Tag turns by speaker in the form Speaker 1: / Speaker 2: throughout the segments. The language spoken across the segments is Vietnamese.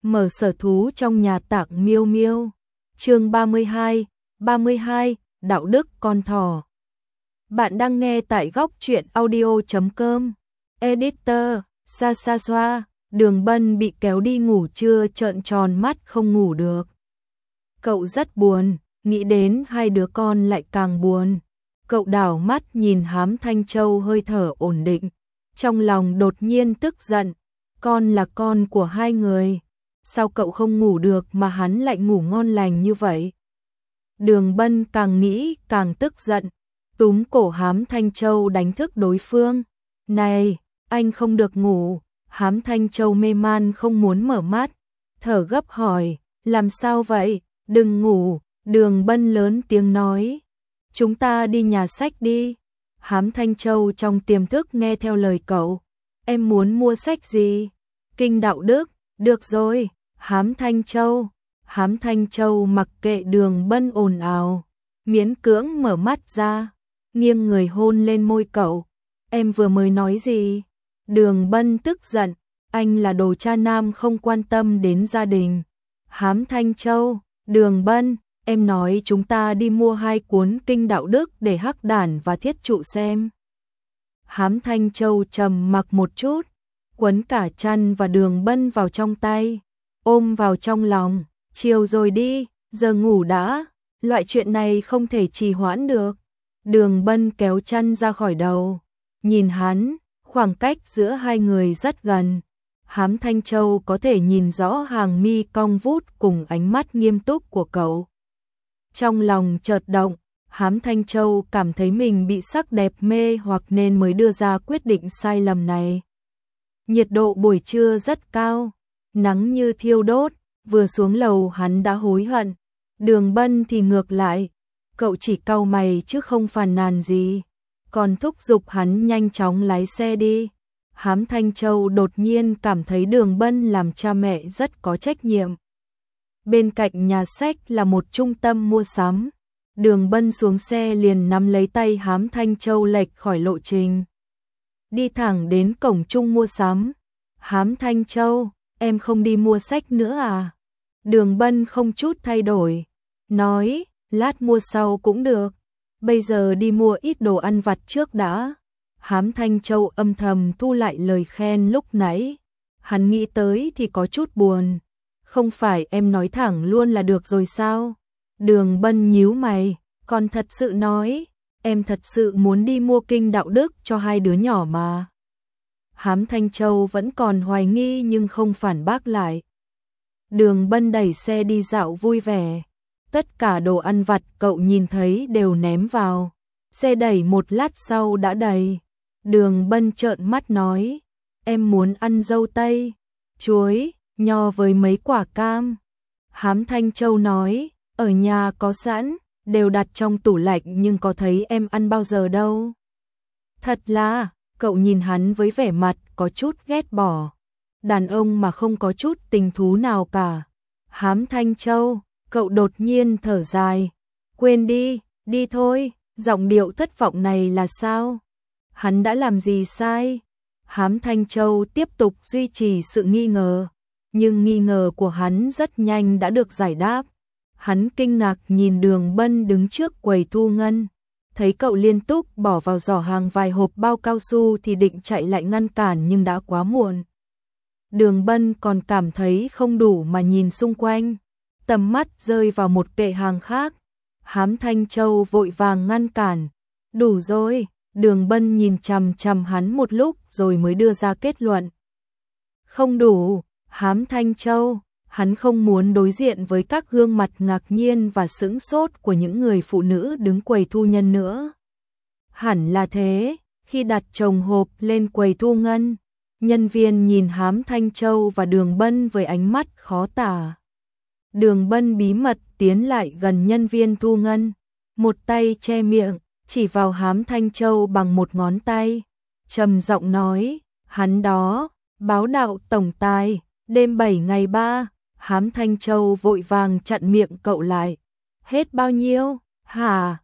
Speaker 1: mở sở thú trong nhà tặng Miêu Miêu. Chương 32, đạo đức con thỏ. Bạn đang nghe tại góc truyện audio.com. Editor, Sa Xoa. Đường Bân bị kéo đi ngủ trưa trợn tròn mắt không ngủ được. Cậu rất buồn, nghĩ đến hai đứa con lại càng buồn. Cậu đảo mắt nhìn Hám Thanh Châu hơi thở ổn định. Trong lòng đột nhiên tức giận. Con là con của hai người. Sao cậu không ngủ được mà hắn lại ngủ ngon lành như vậy? Đường Bân càng nghĩ càng tức giận. Túm cổ Hám Thanh Châu đánh thức đối phương. Này, anh không được ngủ. Hám Thanh Châu mê man không muốn mở mắt. Thở gấp hỏi, làm sao vậy? Đừng ngủ. Đường Bân lớn tiếng nói. Chúng ta đi nhà sách đi. Hám Thanh Châu trong tiềm thức nghe theo lời cậu. Em muốn mua sách gì? Kinh đạo đức. Được rồi. Hám Thanh Châu mặc kệ Đường Bân ồn ào, miễn cưỡng mở mắt ra, nghiêng người hôn lên môi cậu. Em vừa mới nói gì? Đường Bân tức giận, anh là đồ cha nam không quan tâm đến gia đình. Hám Thanh Châu, Đường Bân, em nói chúng ta đi mua 2 cuốn kinh đạo đức để Hắc Đản và Thiết Trụ xem. Hám Thanh Châu trầm mặc một chút, quấn cả chăn và Đường Bân vào trong tay, ôm vào trong lòng. Chiều rồi đi, giờ ngủ đã, loại chuyện này không thể trì hoãn được. Đường Bân kéo chăn ra khỏi đầu, nhìn hắn, khoảng cách giữa hai người rất gần. Hám Thanh Châu có thể nhìn rõ hàng mi cong vút cùng ánh mắt nghiêm túc của cậu. Trong lòng chợt động, Hám Thanh Châu cảm thấy mình bị sắc đẹp mê hoặc nên mới đưa ra quyết định sai lầm này. Nhiệt độ buổi trưa rất cao, nắng như thiêu đốt. Vừa xuống lầu hắn đã hối hận. Đường Bân thì ngược lại, cậu chỉ cau mày chứ không phàn nàn gì, còn thúc giục hắn nhanh chóng lái xe đi. Hám Thanh Châu đột nhiên cảm thấy Đường Bân làm cha mẹ rất có trách nhiệm. Bên cạnh nhà sách là một trung tâm mua sắm. Đường Bân xuống xe liền nắm lấy tay Hám Thanh Châu lệch khỏi lộ trình, đi thẳng đến cổng trung mua sắm. Hám Thanh Châu, em không đi mua sách nữa à? Đường Bân không chút thay đổi, nói, lát mua sau cũng được, bây giờ đi mua ít đồ ăn vặt trước đã. Hám Thanh Châu âm thầm thu lại lời khen lúc nãy, hắn nghĩ tới thì có chút buồn. Không phải em nói thẳng luôn là được rồi sao? Đường Bân nhíu mày, còn thật sự nói, em thật sự muốn đi mua kinh đạo đức cho hai đứa nhỏ mà. Hám Thanh Châu vẫn còn hoài nghi nhưng không phản bác lại. Đường Bân đẩy xe đi dạo vui vẻ. Tất cả đồ ăn vặt cậu nhìn thấy đều ném vào. Xe đẩy một lát sau đã đầy. Đường Bân trợn mắt nói, em muốn ăn dâu tây, chuối, nho với mấy quả cam. Hám Thanh Châu nói, ở nhà có sẵn, đều đặt trong tủ lạnh nhưng có thấy em ăn bao giờ đâu. Thật là, cậu nhìn hắn với vẻ mặt có chút ghét bỏ. Đàn ông mà không có chút tình thú nào cả. Hám Thanh Châu, cậu đột nhiên thở dài. Quên đi, đi thôi, giọng điệu thất vọng này là sao? Hắn đã làm gì sai? Hám Thanh Châu tiếp tục duy trì sự nghi ngờ, nhưng nghi ngờ của hắn rất nhanh đã được giải đáp. Hắn kinh ngạc nhìn Đường Bân đứng trước quầy thu ngân, thấy cậu liên tục bỏ vào giỏ hàng vài hộp bao cao su thì định chạy lại ngăn cản nhưng đã quá muộn. Đường Bân còn cảm thấy không đủ mà nhìn xung quanh, tầm mắt rơi vào một kệ hàng khác. Hám Thanh Châu vội vàng ngăn cản. Đủ rồi. Đường Bân nhìn chằm chằm hắn một lúc rồi mới đưa ra kết luận. Không đủ. Hám Thanh Châu, hắn không muốn đối diện với các gương mặt ngạc nhiên và sững sốt của những người phụ nữ đứng quầy thu ngân nữa. Hẳn là thế, khi đặt chồng hộp lên quầy thu ngân, nhân viên nhìn Hám Thanh Châu và Đường Bân với ánh mắt khó tả. Đường Bân bí mật tiến lại gần nhân viên thu ngân, một tay che miệng, chỉ vào Hám Thanh Châu bằng một ngón tay, trầm giọng nói, hắn đó, báo đạo tổng tài, đêm 7 ngày 3, Hám Thanh Châu vội vàng chặn miệng cậu lại. Hết bao nhiêu? Hả?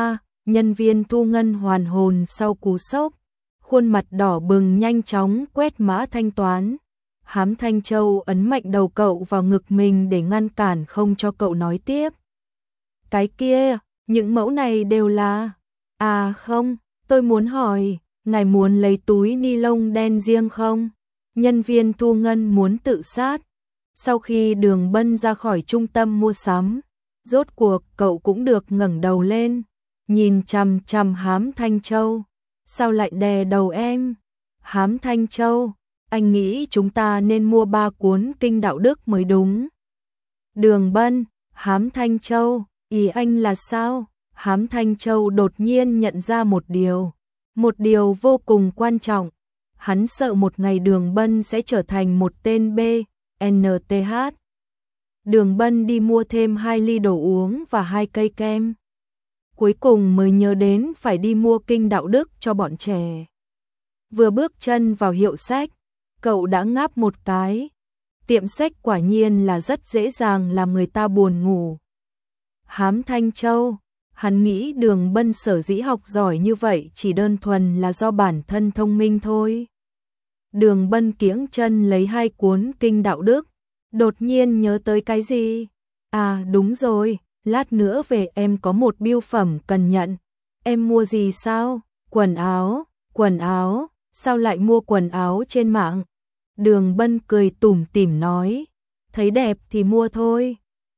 Speaker 1: Nhân viên thu ngân hoàn hồn sau cú sốc, khuôn mặt đỏ bừng nhanh chóng quét mã thanh toán. Hám Thanh Châu ấn mạnh đầu cậu vào ngực mình để ngăn cản không cho cậu nói tiếp. Cái kia, những mẫu này đều là... À không, tôi muốn hỏi, ngài muốn lấy túi ni lông đen riêng không? Nhân viên thu ngân muốn tự sát. Sau khi Đường Bân ra khỏi trung tâm mua sắm, rốt cuộc cậu cũng được ngẩng đầu lên, nhìn chằm chằm Hám Thanh Châu. Sao lại đè đầu em? Hám Thanh Châu, anh nghĩ chúng ta nên mua 3 cuốn kinh đạo đức mới đúng. Đường Bân, Hám Thanh Châu, ý anh là sao? Hám Thanh Châu đột nhiên nhận ra một điều vô cùng quan trọng. Hắn sợ một ngày Đường Bân sẽ trở thành một tên BNTH. Đường Bân đi mua thêm 2 ly đồ uống và 2 cây kem. Cuối cùng mới nhớ đến phải đi mua kinh đạo đức cho bọn trẻ. Vừa bước chân vào hiệu sách, cậu đã ngáp một cái. Tiệm sách quả nhiên là rất dễ dàng làm người ta buồn ngủ. Hám Thanh Châu, hắn nghĩ Đường Bân sở dĩ học giỏi như vậy chỉ đơn thuần là do bản thân thông minh thôi. Đường Bân kiễng chân lấy 2 cuốn kinh đạo đức, đột nhiên nhớ tới cái gì? À đúng rồi, lát nữa về em có một bưu phẩm cần nhận. Em mua gì sao? Quần áo, sao lại mua quần áo trên mạng? Đường Bân cười tủm tỉm nói, thấy đẹp thì mua thôi.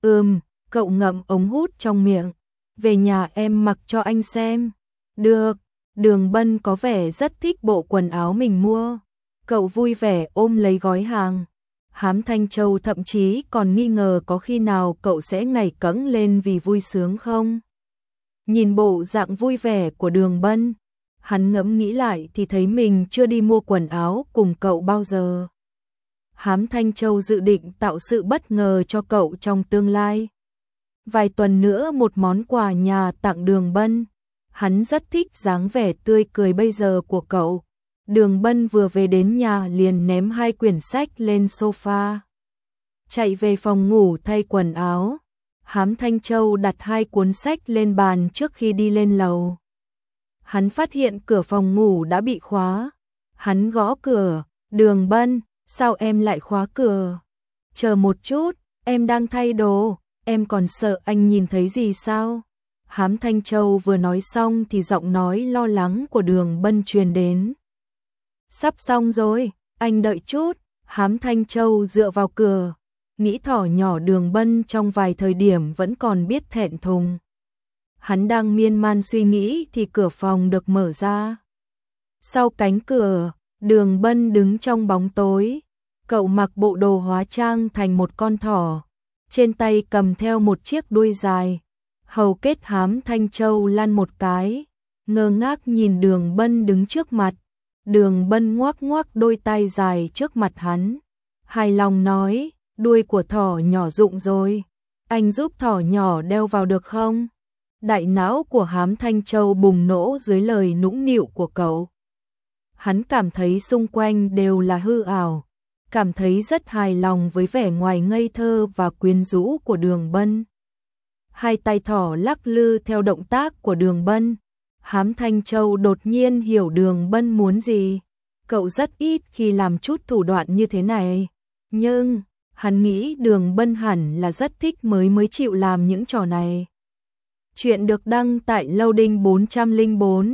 Speaker 1: Cậu ngậm ống hút trong miệng, về nhà em mặc cho anh xem. Được, Đường Bân có vẻ rất thích bộ quần áo mình mua. Cậu vui vẻ ôm lấy gói hàng. Hám Thanh Châu thậm chí còn nghi ngờ có khi nào cậu sẽ nhảy cẫng lên vì vui sướng không. Nhìn bộ dạng vui vẻ của Đường Bân, hắn ngẫm nghĩ lại thì thấy mình chưa đi mua quần áo cùng cậu bao giờ. Hám Thanh Châu dự định tạo sự bất ngờ cho cậu trong tương lai. Vài tuần nữa một món quà nhà tặng Đường Bân. Hắn rất thích dáng vẻ tươi cười bây giờ của cậu. Đường Bân vừa về đến nhà liền ném 2 quyển sách lên sofa. Chạy về phòng ngủ thay quần áo. Hám Thanh Châu đặt 2 cuốn sách lên bàn trước khi đi lên lầu. Hắn phát hiện cửa phòng ngủ đã bị khóa. Hắn gõ cửa. Đường Bân, sao em lại khóa cửa? Chờ một chút, em đang thay đồ. Em còn sợ anh nhìn thấy gì sao? Hám Thanh Châu vừa nói xong thì giọng nói lo lắng của Đường Bân truyền đến. Sắp xong rồi, anh đợi chút. Hám Thanh Châu dựa vào cửa, nghĩ thỏ nhỏ Đường Bân trong vài thời điểm vẫn còn biết thẹn thùng. Hắn đang miên man suy nghĩ thì cửa phòng được mở ra. Sau cánh cửa, Đường Bân đứng trong bóng tối. Cậu mặc bộ đồ hóa trang thành một con thỏ, trên tay cầm theo một chiếc đuôi dài. Hầu kết Hám Thanh Châu lăn một cái, ngơ ngác nhìn Đường Bân đứng trước mặt. Đường Bân ngoắc ngoắc đôi tay dài trước mặt hắn, hài lòng nói, đuôi của thỏ nhỏ rụng rồi, anh giúp thỏ nhỏ đeo vào được không? Đại não của Hám Thanh Châu bùng nổ dưới lời nũng nịu của cậu. Hắn cảm thấy xung quanh đều là hư ảo, cảm thấy rất hài lòng với vẻ ngoài ngây thơ và quyến rũ của Đường Bân. 2 tay thỏ lắc lư theo động tác của Đường Bân. Hám Thanh Châu đột nhiên hiểu Đường Bân muốn gì. Cậu rất ít khi làm chút thủ đoạn như thế này. Nhưng, hắn nghĩ Đường Bân hẳn là rất thích mới chịu làm những trò này. Chuyện được đăng tại Loading 404,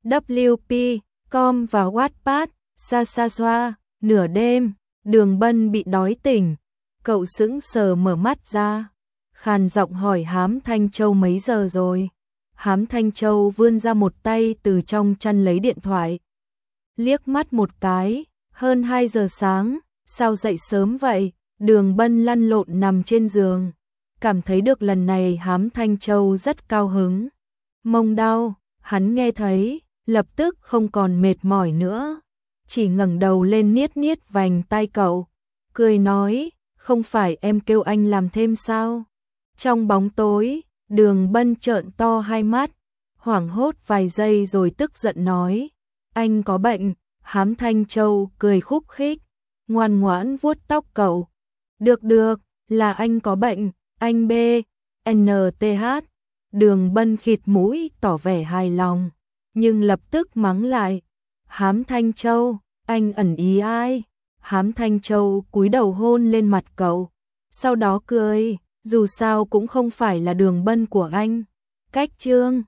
Speaker 1: WP.com và Wattpad, xa xoa, nửa đêm, Đường Bân bị đói tỉnh. Cậu sững sờ mở mắt ra, khàn giọng hỏi Hám Thanh Châu mấy giờ rồi. Hám Thanh Châu vươn ra một tay từ trong chăn lấy điện thoại. Liếc mắt một cái, hơn 2 giờ sáng, sao dậy sớm vậy? Đường Bân lăn lộn nằm trên giường. Cảm thấy được lần này Hám Thanh Châu rất cao hứng. Mông đau, hắn nghe thấy, lập tức không còn mệt mỏi nữa. Chỉ ngẩng đầu lên niết vành tay cậu. Cười nói, không phải em kêu anh làm thêm sao? Trong bóng tối, Đường Bân trợn to 2 mắt, hoảng hốt vài giây rồi tức giận nói, anh có bệnh. Hám Thanh Châu cười khúc khích, ngoan ngoãn vuốt tóc cậu. Được, là anh có bệnh, anh BNTH. Đường Bân khịt mũi tỏ vẻ hài lòng, nhưng lập tức mắng lại, Hám Thanh Châu, anh ẩn ý ai? Hám Thanh Châu cúi đầu hôn lên mặt cậu, sau đó cười, dù sao cũng không phải là Đường Bân của anh. Cách Trương